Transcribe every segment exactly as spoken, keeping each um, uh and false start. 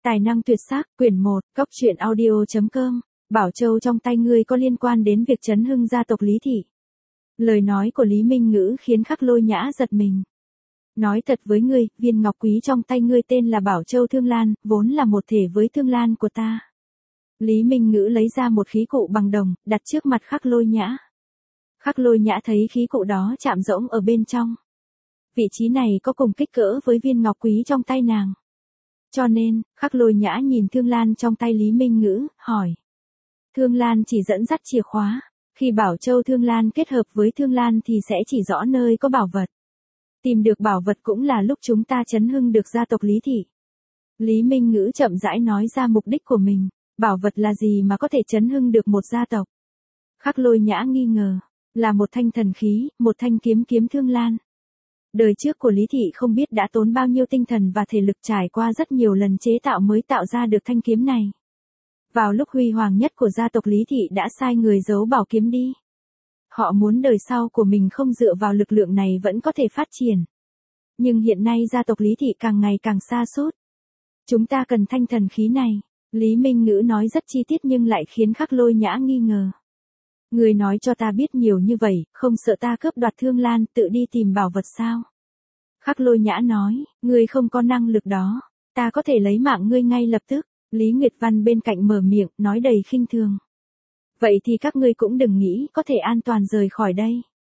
Tài năng tuyệt sắc, quyển một, cốc truyện audio chấm com. Bảo Châu trong tay ngươi có liên quan đến việc chấn hưng gia tộc Lý Thị. Lời nói của Lý Minh Ngữ khiến Khắc Lôi Nhã giật mình. Nói thật với ngươi, viên ngọc quý trong tay ngươi tên là Bảo Châu Thương Lan, vốn là một thể với Thương Lan của ta. Lý Minh Ngữ lấy ra một khí cụ bằng đồng, đặt trước mặt Khắc Lôi Nhã. Khắc Lôi Nhã thấy khí cụ đó chạm rỗng ở bên trong. Vị trí này có cùng kích cỡ với viên ngọc quý trong tay nàng. Cho nên, Khắc Lôi Nhã nhìn Thương Lan trong tay Lý Minh Ngữ, hỏi. Thương Lan chỉ dẫn dắt chìa khóa, khi Bảo Châu Thương Lan kết hợp với Thương Lan thì sẽ chỉ rõ nơi có bảo vật. Tìm được bảo vật cũng là lúc chúng ta chấn hưng được gia tộc Lý Thị. Lý Minh Ngữ chậm rãi nói ra mục đích của mình, bảo vật là gì mà có thể chấn hưng được một gia tộc. Khắc Lôi Nhã nghi ngờ, là một thanh thần khí, một thanh kiếm kiếm Thương Lan. Đời trước của Lý Thị không biết đã tốn bao nhiêu tinh thần và thể lực trải qua rất nhiều lần chế tạo mới tạo ra được thanh kiếm này. Vào lúc huy hoàng nhất của gia tộc Lý Thị đã sai người giấu bảo kiếm đi. Họ muốn đời sau của mình không dựa vào lực lượng này vẫn có thể phát triển. Nhưng hiện nay gia tộc Lý Thị càng ngày càng xa sút. Chúng ta cần thanh thần khí này. Lý Minh Ngữ nói rất chi tiết nhưng lại khiến Khắc Lôi Nhã nghi ngờ. Người nói cho ta biết nhiều như vậy, không sợ ta cướp đoạt Thương Lan, tự đi tìm bảo vật sao? Khắc Lôi Nhã nói, ngươi không có năng lực đó, ta có thể lấy mạng ngươi ngay lập tức. Lý Nguyệt Văn bên cạnh mở miệng, nói đầy khinh thường. Vậy thì các ngươi cũng đừng nghĩ có thể an toàn rời khỏi đây.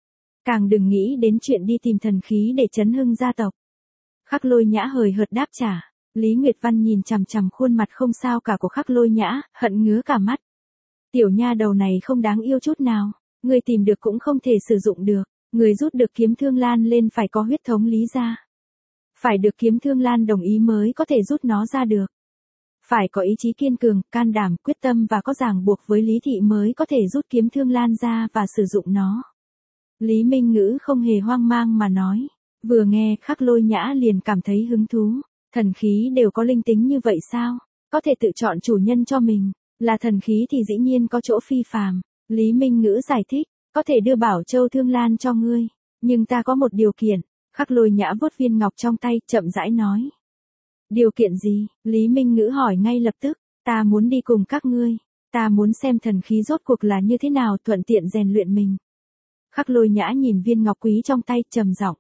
Càng đừng nghĩ đến chuyện đi tìm thần khí để chấn hưng gia tộc. Khắc Lôi Nhã hời hợt đáp trả. Lý Nguyệt Văn nhìn chằm chằm khuôn mặt không sao cả của Khắc Lôi Nhã, hận ngứa cả mắt. Tiểu nha đầu này không đáng yêu chút nào, người tìm được cũng không thể sử dụng được, người rút được kiếm Thương Lan lên phải có huyết thống Lý gia. Phải được kiếm Thương Lan đồng ý mới có thể rút nó ra được. Phải có ý chí kiên cường, can đảm, quyết tâm và có ràng buộc với Lý Thị mới có thể rút kiếm Thương Lan ra và sử dụng nó. Lý Minh Ngữ không hề hoang mang mà nói, vừa nghe Khắc Lôi Nhã liền cảm thấy hứng thú, thần khí đều có linh tính như vậy sao, có thể tự chọn chủ nhân cho mình. Là thần khí thì dĩ nhiên có chỗ phi phàm. Lý Minh Ngữ giải thích, có thể đưa Bảo Châu Thương Lan cho ngươi, nhưng ta có một điều kiện. Khắc Lôi Nhã vuốt viên ngọc trong tay, chậm rãi nói. Điều kiện gì? Lý Minh Ngữ hỏi ngay lập tức, ta muốn đi cùng các ngươi, ta muốn xem thần khí rốt cuộc là như thế nào, thuận tiện rèn luyện mình. Khắc Lôi Nhã nhìn viên ngọc quý trong tay, trầm giọng.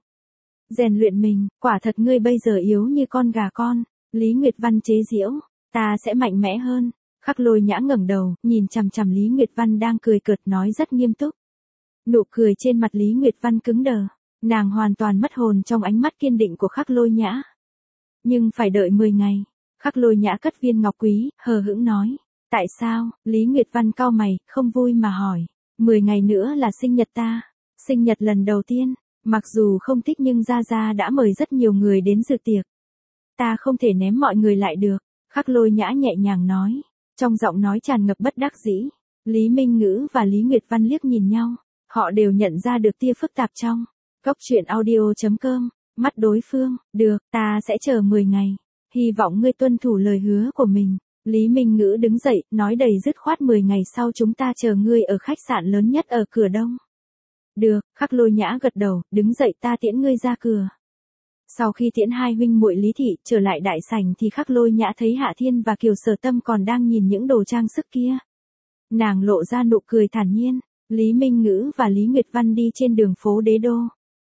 Rèn luyện mình, quả thật ngươi bây giờ yếu như con gà con. Lý Nguyệt Văn chế giễu, ta sẽ mạnh mẽ hơn. Khắc Lôi Nhã ngẩng đầu, nhìn chằm chằm Lý Nguyệt Văn đang cười cợt nói rất nghiêm túc. Nụ cười trên mặt Lý Nguyệt Văn cứng đờ, nàng hoàn toàn mất hồn trong ánh mắt kiên định của Khắc Lôi Nhã. Nhưng phải đợi mười ngày. Khắc Lôi Nhã cất viên ngọc quý, hờ hững nói. Tại sao? Lý Nguyệt Văn cau mày, không vui mà hỏi. mười ngày nữa là sinh nhật ta, sinh nhật lần đầu tiên, mặc dù không thích nhưng Gia Gia đã mời rất nhiều người đến dự tiệc. Ta không thể ném mọi người lại được. Khắc Lôi Nhã nhẹ nhàng nói. Trong giọng nói tràn ngập bất đắc dĩ, Lý Minh Ngữ và Lý Nguyệt Văn liếc nhìn nhau, họ đều nhận ra được tia phức tạp trong. Cốc truyện audio chấm com, mắt đối phương, được, ta sẽ chờ mười ngày, hy vọng ngươi tuân thủ lời hứa của mình. Lý Minh Ngữ đứng dậy, nói đầy dứt khoát mười ngày sau chúng ta chờ ngươi ở khách sạn lớn nhất ở cửa đông. Được, Khắc Lôi Nhã gật đầu, đứng dậy ta tiễn ngươi ra cửa. Sau khi tiễn hai huynh muội Lý Thị trở lại đại sảnh thì Khắc Lôi Nhã thấy Hạ Thiên và Kiều Sở Tâm còn đang nhìn những đồ trang sức kia. Nàng lộ ra nụ cười thản nhiên. Lý Minh Ngữ và Lý Nguyệt Văn đi trên đường phố Đế Đô.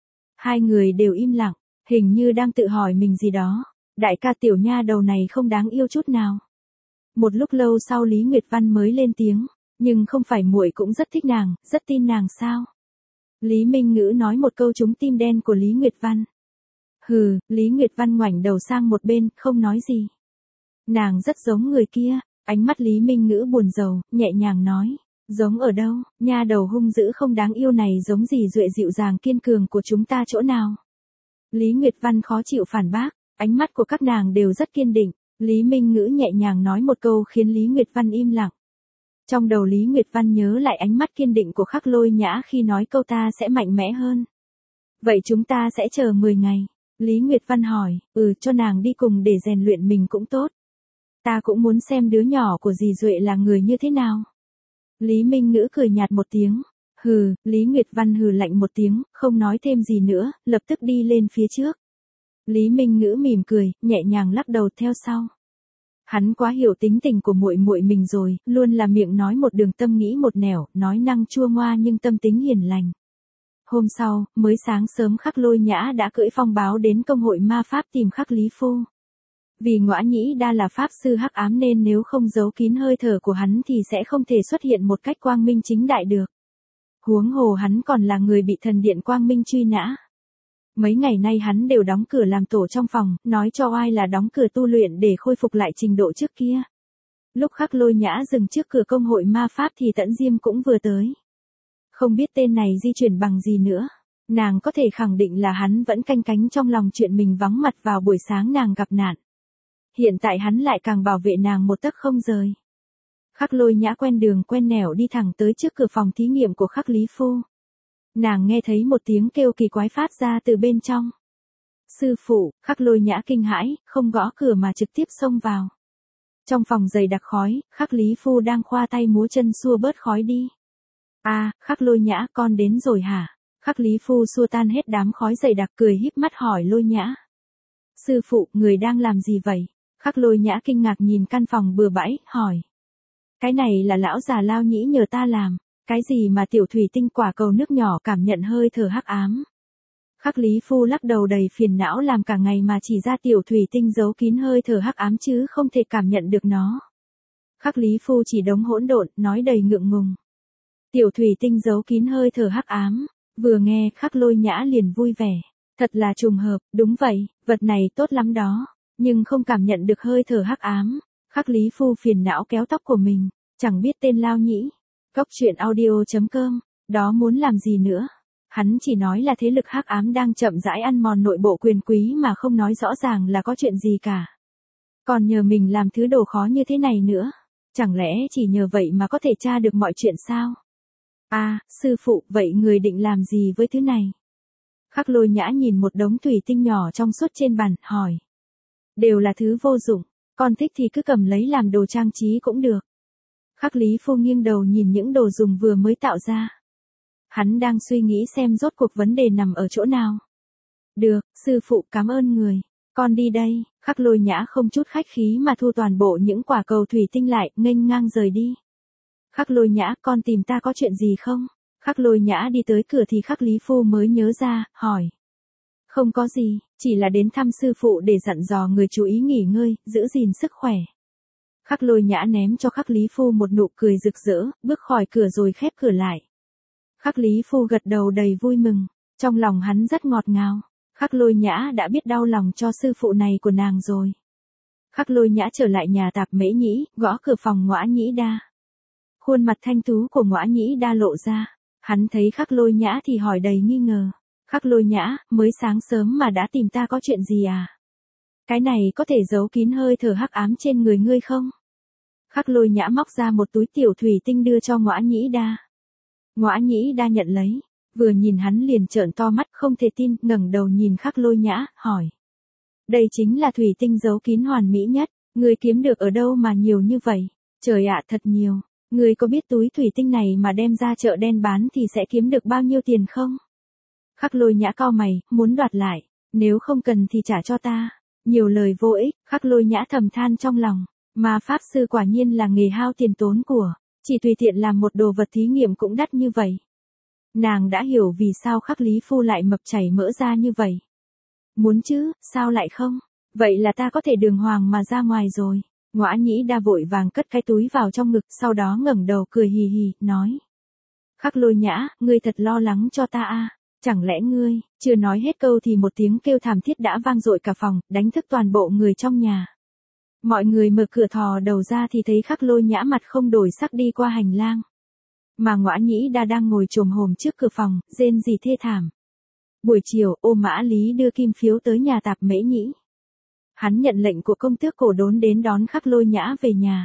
Hai người đều im lặng, hình như đang tự hỏi mình gì đó. Đại ca tiểu nha đầu này không đáng yêu chút nào. Một lúc lâu sau Lý Nguyệt Văn mới lên tiếng, nhưng không phải muội cũng rất thích nàng, rất tin nàng sao? Lý Minh Ngữ nói một câu trúng tim đen của Lý Nguyệt Văn. Hừ, Lý Nguyệt Văn ngoảnh đầu sang một bên, không nói gì. Nàng rất giống người kia, ánh mắt Lý Minh Ngữ buồn rầu, nhẹ nhàng nói. Giống ở đâu, nha đầu hung dữ không đáng yêu này giống gì duệ dịu dàng kiên cường của chúng ta chỗ nào. Lý Nguyệt Văn khó chịu phản bác, ánh mắt của các nàng đều rất kiên định. Lý Minh Ngữ nhẹ nhàng nói một câu khiến Lý Nguyệt Văn im lặng. Trong đầu Lý Nguyệt Văn nhớ lại ánh mắt kiên định của Khắc Lôi Nhã khi nói câu ta sẽ mạnh mẽ hơn. Vậy chúng ta sẽ chờ mười ngày. Lý Nguyệt Văn hỏi, ừ cho nàng đi cùng để rèn luyện mình cũng tốt. Ta cũng muốn xem đứa nhỏ của dì Duệ là người như thế nào. Lý Minh Ngữ cười nhạt một tiếng. Hừ, Lý Nguyệt Văn hừ lạnh một tiếng, không nói thêm gì nữa, lập tức đi lên phía trước. Lý Minh Ngữ mỉm cười, nhẹ nhàng lắc đầu theo sau. Hắn quá hiểu tính tình của muội muội mình rồi, luôn là miệng nói một đường tâm nghĩ một nẻo, nói năng chua ngoa nhưng tâm tính hiền lành. Hôm sau, mới sáng sớm Khắc Lôi Nhã đã cưỡi phong báo đến công hội ma pháp tìm Khắc Lý Phu. Vì Ngõa Nhĩ Đa là pháp sư hắc ám nên nếu không giấu kín hơi thở của hắn thì sẽ không thể xuất hiện một cách quang minh chính đại được. Huống hồ hắn còn là người bị thần điện quang minh truy nã. Mấy ngày nay hắn đều đóng cửa làm tổ trong phòng, nói cho ai là đóng cửa tu luyện để khôi phục lại trình độ trước kia. Lúc Khắc Lôi Nhã dừng trước cửa công hội ma pháp thì Tẫn Diêm cũng vừa tới. Không biết tên này di chuyển bằng gì nữa. Nàng có thể khẳng định là hắn vẫn canh cánh trong lòng chuyện mình vắng mặt vào buổi sáng nàng gặp nạn. Hiện tại hắn lại càng bảo vệ nàng một tấc không rời. Khắc Lôi Nhã quen đường quen nẻo đi thẳng tới trước cửa phòng thí nghiệm của Khắc Lý Phu. Nàng nghe thấy một tiếng kêu kỳ quái phát ra từ bên trong. Sư phụ, Khắc Lôi Nhã kinh hãi, không gõ cửa mà trực tiếp xông vào. Trong phòng dày đặc khói, Khắc Lý Phu đang khoa tay múa chân xua bớt khói đi. À, Khắc Lôi Nhã, con đến rồi hả? Khắc Lý Phu xua tan hết đám khói dày đặc cười híp mắt hỏi Lôi Nhã. Sư phụ, người đang làm gì vậy? Khắc Lôi Nhã kinh ngạc nhìn căn phòng bừa bãi, hỏi. Cái này là lão già Lao Nhĩ nhờ ta làm. Cái gì mà tiểu thủy tinh quả cầu nước nhỏ cảm nhận hơi thở hắc ám? Khắc Lý Phu lắc đầu đầy phiền não làm cả ngày mà chỉ ra tiểu thủy tinh giấu kín hơi thở hắc ám chứ không thể cảm nhận được nó. Khắc Lý Phu chỉ đống hỗn độn, nói đầy ngượng ngùng. Tiểu thủy tinh giấu kín hơi thở hắc ám, vừa nghe Khắc Lôi Nhã liền vui vẻ. Thật là trùng hợp, đúng vậy, vật này tốt lắm đó, nhưng không cảm nhận được hơi thở hắc ám. Khắc Lý Phu phiền não kéo tóc của mình, chẳng biết tên Lao Nhĩ. Cốc truyện audio chấm com, đó muốn làm gì nữa? Hắn chỉ nói là thế lực hắc ám đang chậm rãi ăn mòn nội bộ quyền quý mà không nói rõ ràng là có chuyện gì cả. Còn nhờ mình làm thứ đồ khó như thế này nữa. Chẳng lẽ chỉ nhờ vậy mà có thể tra được mọi chuyện sao? À, sư phụ, vậy người định làm gì với thứ này? Khắc Lôi Nhã nhìn một đống thủy tinh nhỏ trong suốt trên bàn, hỏi. Đều là thứ vô dụng, con thích thì cứ cầm lấy làm đồ trang trí cũng được. Khắc Lý Phu nghiêng đầu nhìn những đồ dùng vừa mới tạo ra. Hắn đang suy nghĩ xem rốt cuộc vấn đề nằm ở chỗ nào. Được, sư phụ cảm ơn người. Con đi đây. Khắc Lôi Nhã không chút khách khí mà thu toàn bộ những quả cầu thủy tinh lại, nghênh ngang rời đi. Khắc Lôi Nhã, con tìm ta có chuyện gì không? Khắc Lôi Nhã đi tới cửa thì Khắc Lý Phu mới nhớ ra, hỏi. Không có gì, chỉ là đến thăm sư phụ để dặn dò người chú ý nghỉ ngơi, giữ gìn sức khỏe. Khắc Lôi Nhã ném cho Khắc Lý Phu một nụ cười rực rỡ, bước khỏi cửa rồi khép cửa lại. Khắc Lý Phu gật đầu đầy vui mừng, trong lòng hắn rất ngọt ngào. Khắc Lôi Nhã đã biết đau lòng cho sư phụ này của nàng rồi. Khắc Lôi Nhã trở lại nhà tạp Mễ Nhĩ, gõ cửa phòng Ngõa Nhĩ Đa. Khuôn mặt thanh tú của Ngõa Nhĩ Đa lộ ra, hắn thấy Khắc Lôi Nhã thì hỏi đầy nghi ngờ. Khắc Lôi Nhã, mới sáng sớm mà đã tìm ta có chuyện gì à? Cái này có thể giấu kín hơi thở hắc ám trên người ngươi không? Khắc Lôi Nhã móc ra một túi tiểu thủy tinh đưa cho Ngõa Nhĩ Đa. Ngõa Nhĩ Đa nhận lấy, vừa nhìn hắn liền trợn to mắt không thể tin, ngẩng đầu nhìn Khắc Lôi Nhã, hỏi. Đây chính là thủy tinh giấu kín hoàn mỹ nhất, ngươi kiếm được ở đâu mà nhiều như vậy? Trời ạ, thật nhiều, ngươi có biết túi thủy tinh này mà đem ra chợ đen bán thì sẽ kiếm được bao nhiêu tiền không? Khắc Lôi Nhã cau mày, muốn đoạt lại, nếu không cần thì trả cho ta. Nhiều lời vô ích, Khắc Lôi Nhã thầm than trong lòng, mà pháp sư quả nhiên là nghề hao tiền tốn của, chỉ tùy tiện làm một đồ vật thí nghiệm cũng đắt như vậy. Nàng đã hiểu vì sao Khắc Lý Phu lại mập chảy mỡ ra như vậy. Muốn chứ, sao lại không? Vậy là ta có thể đường hoàng mà ra ngoài rồi. Ngõa Nhĩ Đa vội vàng cất cái túi vào trong ngực, sau đó ngẩng đầu cười hì hì, nói. Khắc Lôi Nhã, ngươi thật lo lắng cho ta à? Chẳng lẽ ngươi, chưa nói hết câu thì một tiếng kêu thảm thiết đã vang dội cả phòng, đánh thức toàn bộ người trong nhà. Mọi người mở cửa thò đầu ra thì thấy Khắc Lôi Nhã mặt không đổi sắc đi qua hành lang. Mà Ngõa Nhĩ Đa đang ngồi chồm hổm trước cửa phòng, rên rỉ thê thảm. Buổi chiều, Ô Mã Lý đưa kim phiếu tới nhà tạp Mễ Nhĩ. Hắn nhận lệnh của công tước Cổ Đốn đến đón Khắc Lôi Nhã về nhà.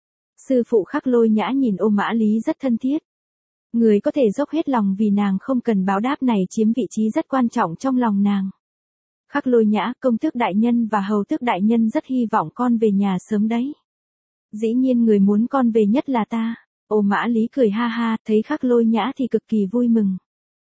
Sư phụ Khắc Lôi Nhã nhìn Ô Mã Lý rất thân thiết. Người có thể dốc hết lòng vì nàng không cần báo đáp này chiếm vị trí rất quan trọng trong lòng nàng. Khắc Lôi Nhã, công tước đại nhân và hầu tước đại nhân rất hy vọng con về nhà sớm đấy. Dĩ nhiên người muốn con về nhất là ta. Ô Mã Lý cười ha ha, thấy Khắc Lôi Nhã thì cực kỳ vui mừng.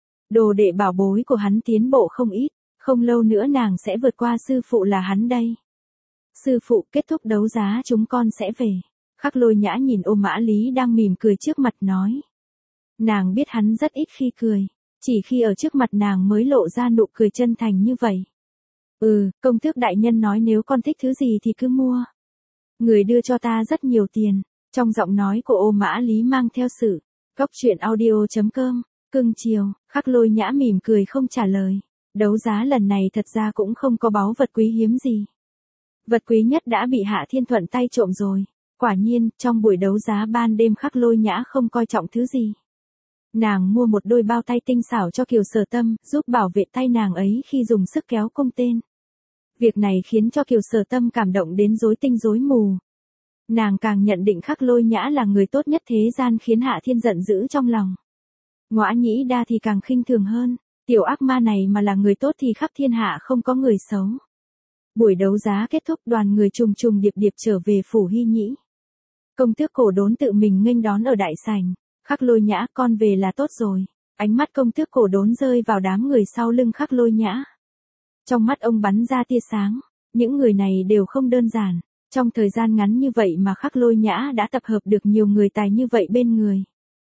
Đồ đệ bảo bối của hắn tiến bộ không ít, không lâu nữa nàng sẽ vượt qua sư phụ là hắn đây. Sư phụ, kết thúc đấu giá chúng con sẽ về. Khắc Lôi Nhã nhìn Ô Mã Lý đang mỉm cười trước mặt nói. Nàng biết hắn rất ít khi cười, chỉ khi ở trước mặt nàng mới lộ ra nụ cười chân thành như vậy. Ừ, công tước đại nhân nói nếu con thích thứ gì thì cứ mua. Người đưa cho ta rất nhiều tiền. Trong giọng nói của Ô Mã Lý mang theo sự. Cốc truyện audio chấm com. Cưng chiều, Khắc Lôi Nhã mỉm cười không trả lời. Đấu giá lần này thật ra cũng không có báu vật quý hiếm gì. Vật quý nhất đã bị Hạ Thiên thuận tay trộm rồi. Quả nhiên, trong buổi đấu giá ban đêm Khắc Lôi Nhã không coi trọng thứ gì. Nàng mua một đôi bao tay tinh xảo cho Kiều Sở Tâm, giúp bảo vệ tay nàng ấy khi dùng sức kéo cung tên. Việc này khiến cho Kiều Sở Tâm cảm động đến rối tinh rối mù. Nàng càng nhận định Khắc Lôi Nhã là người tốt nhất thế gian khiến Hạ Thiên giận dữ trong lòng. Ngõa Nhĩ Đa thì càng khinh thường hơn, tiểu ác ma này mà là người tốt thì khắp thiên hạ không có người xấu. Buổi đấu giá kết thúc, đoàn người trùng trùng điệp điệp trở về phủ Hy Nhĩ. Công tước Cổ Đốn tự mình nghênh đón ở đại sảnh. Khắc Lôi Nhã, con về là tốt rồi. Ánh mắt công tước Cổ Đốn rơi vào đám người sau lưng Khắc Lôi Nhã. Trong mắt ông bắn ra tia sáng, những người này đều không đơn giản. Trong thời gian ngắn như vậy mà Khắc Lôi Nhã đã tập hợp được nhiều người tài như vậy bên người.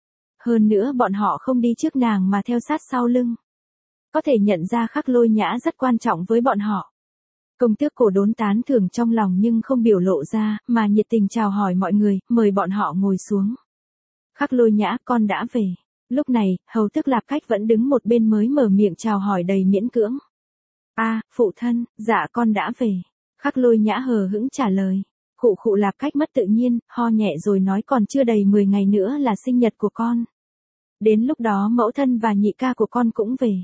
Hơn nữa bọn họ không đi trước nàng mà theo sát sau lưng. Có thể nhận ra Khắc Lôi Nhã rất quan trọng với bọn họ. Công tước Cổ Đốn tán thưởng trong lòng nhưng không biểu lộ ra, mà nhiệt tình chào hỏi mọi người, mời bọn họ ngồi xuống. Khắc Lôi Nhã, con đã về. Lúc này, hầu tước Lạp Cách vẫn đứng một bên mới mở miệng chào hỏi đầy miễn cưỡng. A, à, phụ thân, dạ con đã về. Khắc Lôi Nhã hờ hững trả lời. Khụ khụ Lạp Cách mất tự nhiên, ho nhẹ rồi nói còn chưa đầy mười ngày nữa là sinh nhật của con. Đến lúc đó mẫu thân và nhị ca của con cũng về.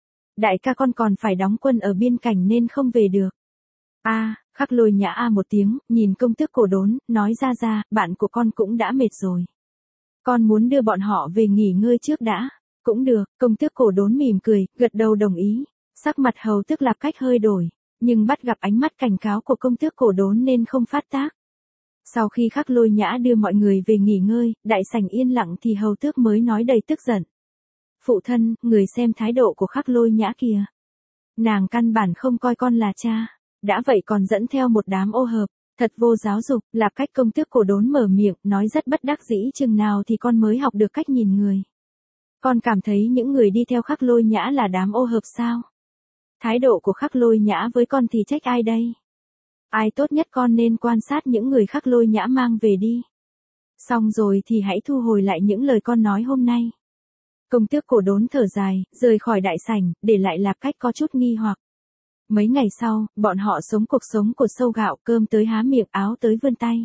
Đại ca con còn phải đóng quân ở biên cảnh nên không về được. A, à, Khắc Lôi Nhã a một tiếng, nhìn công tước Cổ Đốn, nói ra ra, bạn của con cũng đã mệt rồi. Con muốn đưa bọn họ về nghỉ ngơi trước đã. Cũng được, công tước Cổ Đốn mỉm cười, gật đầu đồng ý. Sắc mặt hầu tước Lạp Cách hơi đổi, nhưng bắt gặp ánh mắt cảnh cáo của công tước Cổ Đốn nên không phát tác. Sau khi Khắc Lôi Nhã đưa mọi người về nghỉ ngơi, đại sảnh yên lặng thì hầu tước mới nói đầy tức giận. Phụ thân, người xem thái độ của Khắc Lôi Nhã kìa. Nàng căn bản không coi con là cha, đã vậy còn dẫn theo một đám ô hợp, thật vô giáo dục. Lạp Cách công tước Cổ Đốn mở miệng, nói rất bất đắc dĩ, chừng nào thì con mới học được cách nhìn người. Con cảm thấy những người đi theo Khắc Lôi Nhã là đám ô hợp sao? Thái độ của Khắc Lôi Nhã với con thì trách ai đây? Ai tốt nhất con nên quan sát những người Khắc Lôi Nhã mang về đi. Xong rồi thì hãy thu hồi lại những lời con nói hôm nay. Công tước Cổ Đốn thở dài, rời khỏi đại sảnh, để lại Lạp Cách có chút nghi hoặc. Mấy ngày sau, bọn họ sống cuộc sống của sâu gạo, cơm tới há miệng, áo tới vươn tay.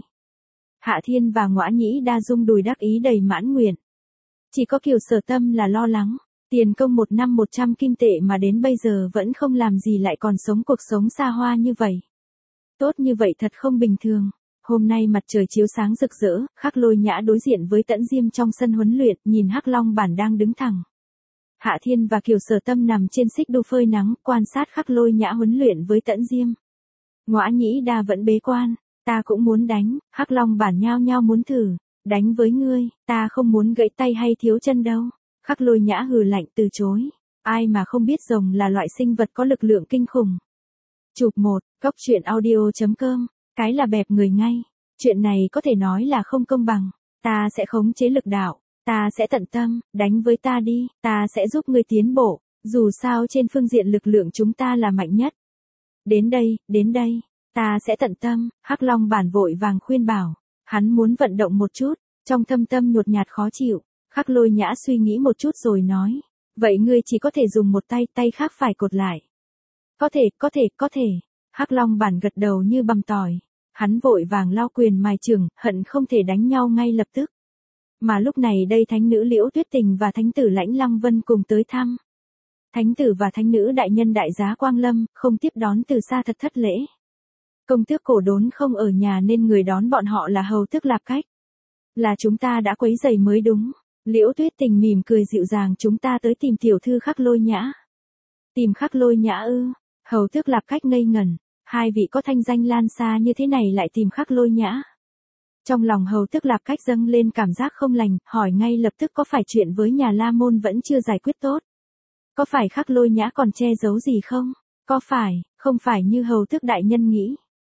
Hạ Thiên và Ngõa Nhĩ Đa rung đùi đắc ý đầy mãn nguyện. Chỉ có Kiều Sở Tâm là lo lắng. Tiền công một năm một trăm kim tệ mà đến bây giờ vẫn không làm gì lại còn sống cuộc sống xa hoa như vậy. Tốt như vậy thật không bình thường. Hôm nay mặt trời chiếu sáng rực rỡ, Khắc Lôi Nhã đối diện với Tẫn Diêm trong sân huấn luyện, nhìn Hắc Long Bản đang đứng thẳng. Hạ Thiên và Kiều Sở Tâm nằm trên xích đu phơi nắng, quan sát Khắc Lôi Nhã huấn luyện với Tẫn Diêm. Ngõa Nhĩ Đa vẫn bế quan, ta cũng muốn đánh, Hắc Long Bản nhao nhao muốn thử, đánh với ngươi, ta không muốn gãy tay hay thiếu chân đâu. Khắc Lôi Nhã hừ lạnh từ chối, ai mà không biết rồng là loại sinh vật có lực lượng kinh khủng. Chụp một, cốc truyện audio chấm com, cái là bẹp người ngay, chuyện này có thể nói là không công bằng, ta sẽ khống chế lực đạo, ta sẽ tận tâm, đánh với ta đi, ta sẽ giúp ngươi tiến bộ, dù sao trên phương diện lực lượng chúng ta là mạnh nhất. Đến đây, đến đây, ta sẽ tận tâm, Hắc Long Bản vội vàng khuyên bảo, hắn muốn vận động một chút, trong thâm tâm nhột nhạt khó chịu. Khắc Lôi Nhã suy nghĩ một chút rồi nói, vậy ngươi chỉ có thể dùng một tay, tay khác phải cột lại. Có thể, có thể, có thể. Hắc Long Bản gật đầu như bằm tỏi. Hắn vội vàng lao quyền mài chưởng, hận không thể đánh nhau ngay lập tức. Mà lúc này đây thánh nữ Liễu Tuyết Tình và thánh tử Lãnh Lăng Vân cùng tới thăm. Thánh tử và thánh nữ đại nhân đại giá Quang Lâm, không tiếp đón từ xa thật thất lễ. Công tước Cổ Đốn không ở nhà nên người đón bọn họ là hầu tước Lạp Cách. Là chúng ta đã quấy rầy mới đúng. Liễu Tuyết Tình mỉm cười dịu dàng, chúng ta tới tìm tiểu thư Khắc Lôi Nhã. Tìm Khắc Lôi Nhã ư? Hầu tước Lạp Cách ngây ngẩn, hai vị có thanh danh lan xa như thế này lại tìm Khắc Lôi Nhã. Trong lòng hầu tước Lạp Cách dâng lên cảm giác không lành, hỏi ngay lập tức có phải chuyện với nhà La Môn vẫn chưa giải quyết tốt? Có phải Khắc Lôi Nhã còn che giấu gì không? Có phải, không phải như hầu tước đại nhân nghĩ.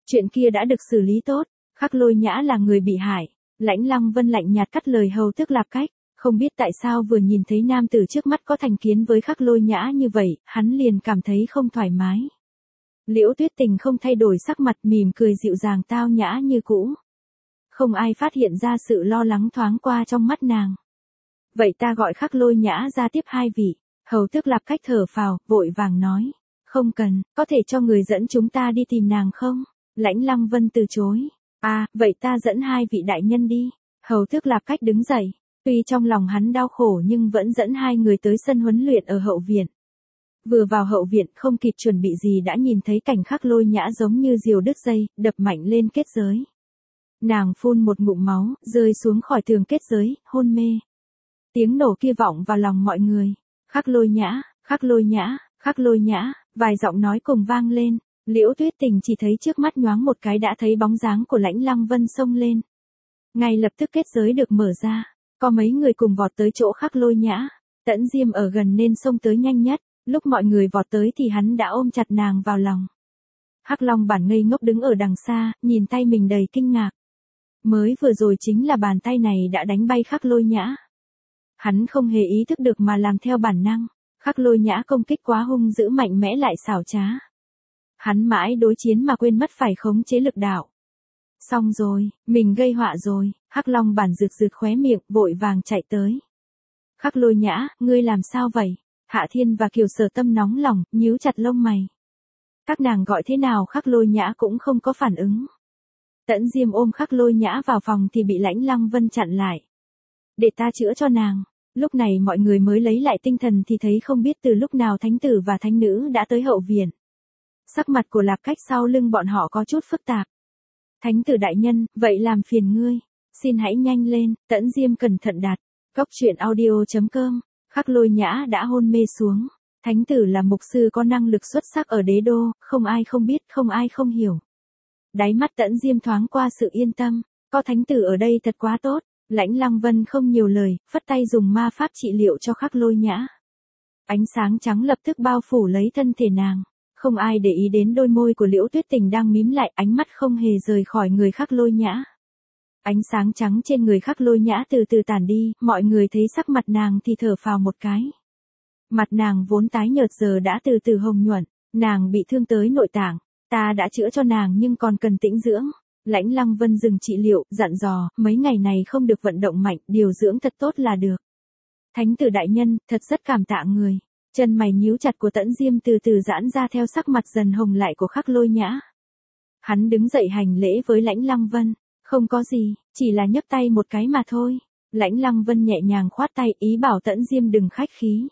Chuyện kia đã được xử lý tốt, Khắc Lôi Nhã là người bị hại. Lãnh Lăng Vân lạnh nhạt cắt lời Hầu Tước Lạp Cách, không biết tại sao vừa nhìn thấy nam tử trước mắt có thành kiến với Khắc Lôi Nhã như vậy, hắn liền cảm thấy không thoải mái. Liễu Tuyết Tình không thay đổi sắc mặt, mỉm cười dịu dàng tao nhã như cũ. Không ai phát hiện ra sự lo lắng thoáng qua trong mắt nàng. Vậy ta gọi Khắc Lôi Nhã ra tiếp hai vị. Hầu Tước Lạp Cách thở phào, vội vàng nói. Không cần, có thể cho người dẫn chúng ta đi tìm nàng không? Lãnh Lăng Vân từ chối. À, vậy ta dẫn hai vị đại nhân đi. Hầu Tước Lạp Cách đứng dậy. Tuy trong lòng hắn đau khổ nhưng vẫn dẫn hai người tới sân huấn luyện ở hậu viện. Vừa vào hậu viện không kịp chuẩn bị gì đã nhìn thấy cảnh Khắc Lôi Nhã giống như diều đứt dây, đập mạnh lên kết giới. Nàng phun một ngụm máu, rơi xuống khỏi tường kết giới, hôn mê. Tiếng nổ kia vọng vào lòng mọi người. Khắc Lôi Nhã, Khắc Lôi Nhã, Khắc Lôi Nhã, vài giọng nói cùng vang lên. Liễu Tuyết Tình chỉ thấy trước mắt nhoáng một cái đã thấy bóng dáng của Lãnh Lăng Vân xông lên. Ngay lập tức kết giới được mở ra, có mấy người cùng vọt tới chỗ Khắc Lôi Nhã. Tẫn Diêm ở gần nên xông tới nhanh nhất, lúc mọi người vọt tới thì hắn đã ôm chặt nàng vào lòng. Hắc Long Bản ngây ngốc đứng ở đằng xa, nhìn tay mình đầy kinh ngạc. Mới vừa rồi chính là bàn tay này đã đánh bay Khắc Lôi Nhã. Hắn không hề ý thức được mà làm theo bản năng. Khắc Lôi Nhã công kích quá hung dữ, mạnh mẽ lại xảo trá. Hắn mãi đối chiến mà quên mất phải khống chế lực đạo. Xong rồi, mình gây họa rồi. Hắc Long Bản rực rực khóe miệng, vội vàng chạy tới. Khắc Lôi Nhã, ngươi làm sao vậy? Hạ Thiên và Kiều Sở Tâm nóng lòng, nhíu chặt lông mày. Các nàng gọi thế nào Khắc Lôi Nhã cũng không có phản ứng. Tẫn Diêm ôm Khắc Lôi Nhã vào phòng thì bị Lãnh Lăng Vân chặn lại. Để ta chữa cho nàng. Lúc này mọi người mới lấy lại tinh thần thì thấy không biết từ lúc nào thánh tử và thánh nữ đã tới hậu viện. Sắc mặt của Lạp Cách sau lưng bọn họ có chút phức tạp. Thánh tử đại nhân, vậy làm phiền ngươi. Xin hãy nhanh lên, Tẫn Diêm cẩn thận đặt. Cốc truyện audio chấm com. Khắc Lôi Nhã đã hôn mê xuống. Thánh tử là mục sư có năng lực xuất sắc ở đế đô, không ai không biết, không ai không hiểu. Đáy mắt Tẫn Diêm thoáng qua sự yên tâm. Có thánh tử ở đây thật quá tốt. Lãnh Lăng Vân không nhiều lời, phất tay dùng ma pháp trị liệu cho Khắc Lôi Nhã. Ánh sáng trắng lập tức bao phủ lấy thân thể nàng. Không ai để ý đến đôi môi của Liễu Tuyết Tình đang mím lại, ánh mắt không hề rời khỏi người Khắc Lôi Nhã. Ánh sáng trắng trên người Khắc Lôi Nhã từ từ tản đi, mọi người thấy sắc mặt nàng thì thở phào một cái. Mặt nàng vốn tái nhợt giờ đã từ từ hồng nhuận, nàng bị thương tới nội tạng, ta đã chữa cho nàng nhưng còn cần tĩnh dưỡng. Lãnh Lăng Vân dừng trị liệu, dặn dò, mấy ngày này không được vận động mạnh, điều dưỡng thật tốt là được. Thánh tử đại nhân, thật rất cảm tạ người. Chân mày nhíu chặt của Tẫn Diêm từ từ giãn ra theo sắc mặt dần hồng lại của Khắc Lôi Nhã. Hắn đứng dậy hành lễ với Lãnh Lăng Vân. Không có gì, chỉ là nhấc tay một cái mà thôi. Lãnh Lăng Vân nhẹ nhàng khoát tay, ý bảo Tẫn Diêm đừng khách khí.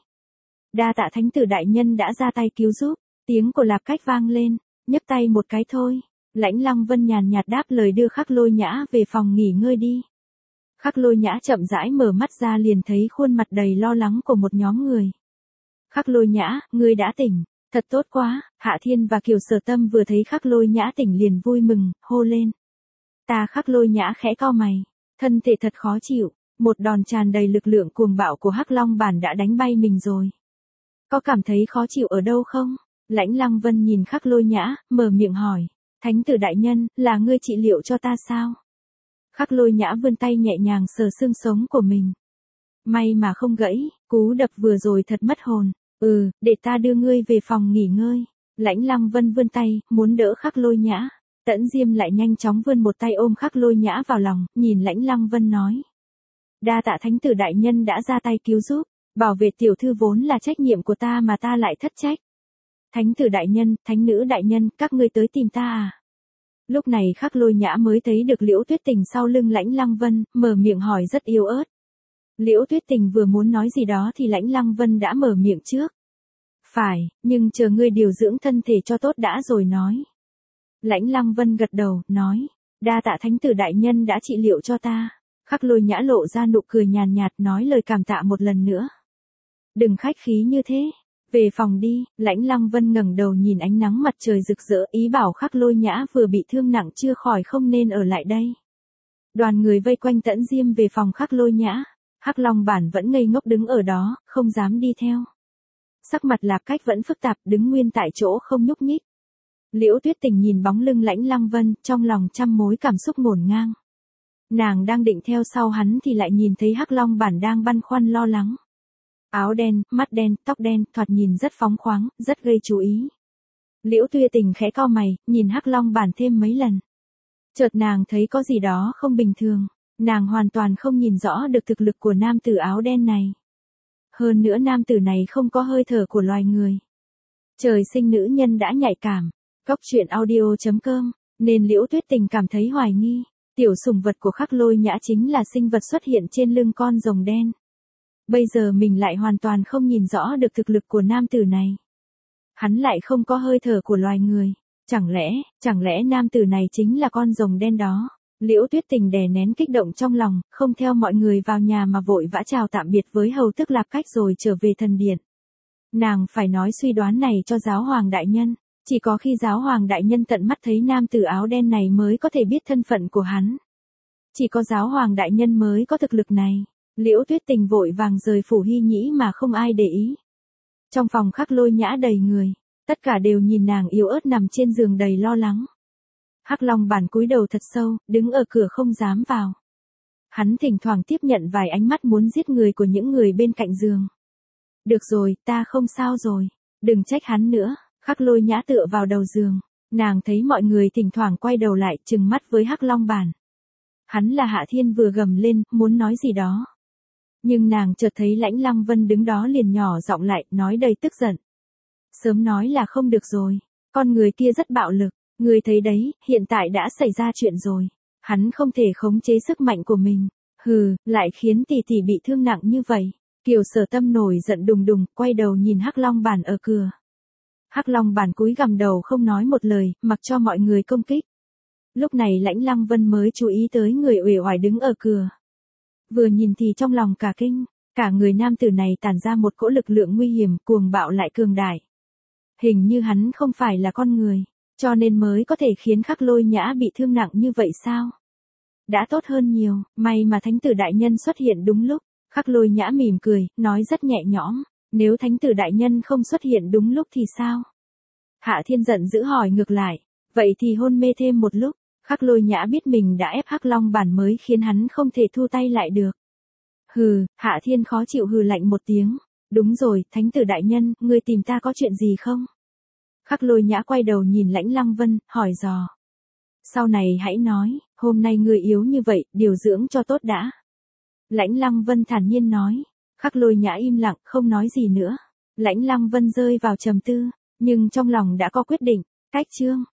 Đa tạ thánh tử đại nhân đã ra tay cứu giúp. Tiếng của Lạp Cách vang lên, nhấc tay một cái thôi. Lãnh Lăng Vân nhàn nhạt đáp lời đưa Khắc Lôi Nhã về phòng nghỉ ngơi đi. Khắc Lôi Nhã chậm rãi mở mắt ra liền thấy khuôn mặt đầy lo lắng của một nhóm người. Khắc Lôi Nhã, ngươi đã tỉnh, thật tốt quá. Hạ Thiên và Kiều Sở Tâm vừa thấy Khắc Lôi Nhã tỉnh liền vui mừng, hô lên. Ta Khắc Lôi Nhã khẽ cau mày, thân thể thật khó chịu, một đòn tràn đầy lực lượng cuồng bạo của Hắc Long Bản đã đánh bay mình rồi. Có cảm thấy khó chịu ở đâu không? Lãnh Lăng Vân nhìn Khắc Lôi Nhã, mở miệng hỏi. Thánh tử đại nhân, là ngươi trị liệu cho ta sao? Khắc Lôi Nhã vươn tay nhẹ nhàng sờ xương sống của mình. May mà không gãy, cú đập vừa rồi thật mất hồn. Ừ, để ta đưa ngươi về phòng nghỉ ngơi. Lãnh Lăng Vân vươn tay, muốn đỡ Khắc Lôi Nhã. Tẫn Diêm lại nhanh chóng vươn một tay ôm Khắc Lôi Nhã vào lòng, nhìn Lãnh Lăng Vân nói. Đa tạ thánh tử đại nhân đã ra tay cứu giúp, bảo vệ tiểu thư vốn là trách nhiệm của ta mà ta lại thất trách. Thánh tử đại nhân, thánh nữ đại nhân, các ngươi tới tìm ta à? Lúc này Khắc Lôi Nhã mới thấy được Liễu Tuyết Tình sau lưng Lãnh Lăng Vân, mở miệng hỏi rất yếu ớt. Liễu Tuyết Tình vừa muốn nói gì đó thì Lãnh Lăng Vân đã mở miệng trước. Phải, nhưng chờ ngươi điều dưỡng thân thể cho tốt đã rồi nói. Lãnh Lăng Vân gật đầu, nói. Đa tạ thánh tử đại nhân đã trị liệu cho ta. Khắc Lôi Nhã lộ ra nụ cười nhàn nhạt nói lời cảm tạ một lần nữa. Đừng khách khí như thế. Về phòng đi. Lãnh Lăng Vân ngẩng đầu nhìn ánh nắng mặt trời rực rỡ, ý bảo Khắc Lôi Nhã vừa bị thương nặng chưa khỏi không nên ở lại đây. Đoàn người vây quanh Tẫn Diêm về phòng Khắc Lôi Nhã. Hắc Long Bản vẫn ngây ngốc đứng ở đó, không dám đi theo. Sắc mặt Lạp Cách vẫn phức tạp, đứng nguyên tại chỗ không nhúc nhích. Liễu Tuyết Tình nhìn bóng lưng Lãnh Lăng Vân, trong lòng trăm mối cảm xúc ngổn ngang. Nàng đang định theo sau hắn thì lại nhìn thấy Hắc Long Bản đang băn khoăn lo lắng. Áo đen, mắt đen, tóc đen, thoạt nhìn rất phóng khoáng, rất gây chú ý. Liễu Tuyết Tình khẽ cau mày, nhìn Hắc Long Bản thêm mấy lần. Chợt nàng thấy có gì đó không bình thường, nàng hoàn toàn không nhìn rõ được thực lực của nam tử áo đen này. Hơn nữa nam tử này không có hơi thở của loài người. Trời sinh nữ nhân đã nhạy cảm. Cóc truyện audio chấm com, nên Liễu Tuyết Tình cảm thấy hoài nghi. Tiểu sủng vật của Khắc Lôi Nhã chính là sinh vật xuất hiện trên lưng con rồng đen. Bây giờ mình lại hoàn toàn không nhìn rõ được thực lực của nam tử này. Hắn lại không có hơi thở của loài người. Chẳng lẽ, chẳng lẽ nam tử này chính là con rồng đen đó? Liễu Tuyết Tình đè nén kích động trong lòng, không theo mọi người vào nhà mà vội vã chào tạm biệt với hầu tức Lạp Cách rồi trở về thần điện. Nàng phải nói suy đoán này cho giáo hoàng đại nhân. Chỉ có khi giáo hoàng đại nhân tận mắt thấy nam tử áo đen này mới có thể biết thân phận của hắn. Chỉ có giáo hoàng đại nhân mới có thực lực này. Liễu Tuyết Tình vội vàng rời phủ Hy Nhĩ mà không ai để ý. Trong phòng Khắc Lôi Nhã đầy người, tất cả đều nhìn nàng yếu ớt nằm trên giường đầy lo lắng. Hắc Long Bản cúi đầu thật sâu, đứng ở cửa không dám vào. Hắn thỉnh thoảng tiếp nhận vài ánh mắt muốn giết người của những người bên cạnh giường. Được rồi, ta không sao rồi, đừng trách hắn nữa. Khắc Lôi Nhã tựa vào đầu giường, nàng thấy mọi người thỉnh thoảng quay đầu lại trừng mắt với Hắc Long Bản. Hắn là Hạ Thiên vừa gầm lên, muốn nói gì đó. Nhưng nàng chợt thấy Lãnh Lăng Vân đứng đó liền nhỏ giọng lại, nói đầy tức giận. Sớm nói là không được rồi, con người kia rất bạo lực, người thấy đấy, hiện tại đã xảy ra chuyện rồi. Hắn không thể khống chế sức mạnh của mình, hừ, lại khiến tỷ tỷ bị thương nặng như vậy. Kiều Sở Tâm nổi giận đùng đùng, quay đầu nhìn Hắc Long Bản ở cửa. Hắc Long Bản cúi gằm đầu không nói một lời, mặc cho mọi người công kích. Lúc này Lãnh Lăng Vân mới chú ý tới người uể oải đứng ở cửa. Vừa nhìn thì trong lòng cả kinh, cả người nam tử này tản ra một cỗ lực lượng nguy hiểm, cuồng bạo lại cường đại. Hình như hắn không phải là con người, cho nên mới có thể khiến Khắc Lôi Nhã bị thương nặng như vậy sao? Đã tốt hơn nhiều, may mà Thánh tử đại nhân xuất hiện đúng lúc. Khắc Lôi Nhã mỉm cười, nói rất nhẹ nhõm. Nếu Thánh tử đại nhân không xuất hiện đúng lúc thì sao? Hạ Thiên giận dữ hỏi ngược lại. Vậy thì hôn mê thêm một lúc. Khắc Lôi Nhã biết mình đã ép Hắc Long Bản mới khiến hắn không thể thu tay lại được. Hừ, Hạ Thiên khó chịu hừ lạnh một tiếng. Đúng rồi, Thánh tử đại nhân, ngươi tìm ta có chuyện gì không? Khắc Lôi Nhã quay đầu nhìn Lãnh Lăng Vân, hỏi dò. Sau này hãy nói, hôm nay ngươi yếu như vậy, điều dưỡng cho tốt đã. Lãnh Lăng Vân thản nhiên nói. Khắc Lôi Nhã im lặng, không nói gì nữa. Lãnh Lăng Vân rơi vào trầm tư, nhưng trong lòng đã có quyết định. Cách chương.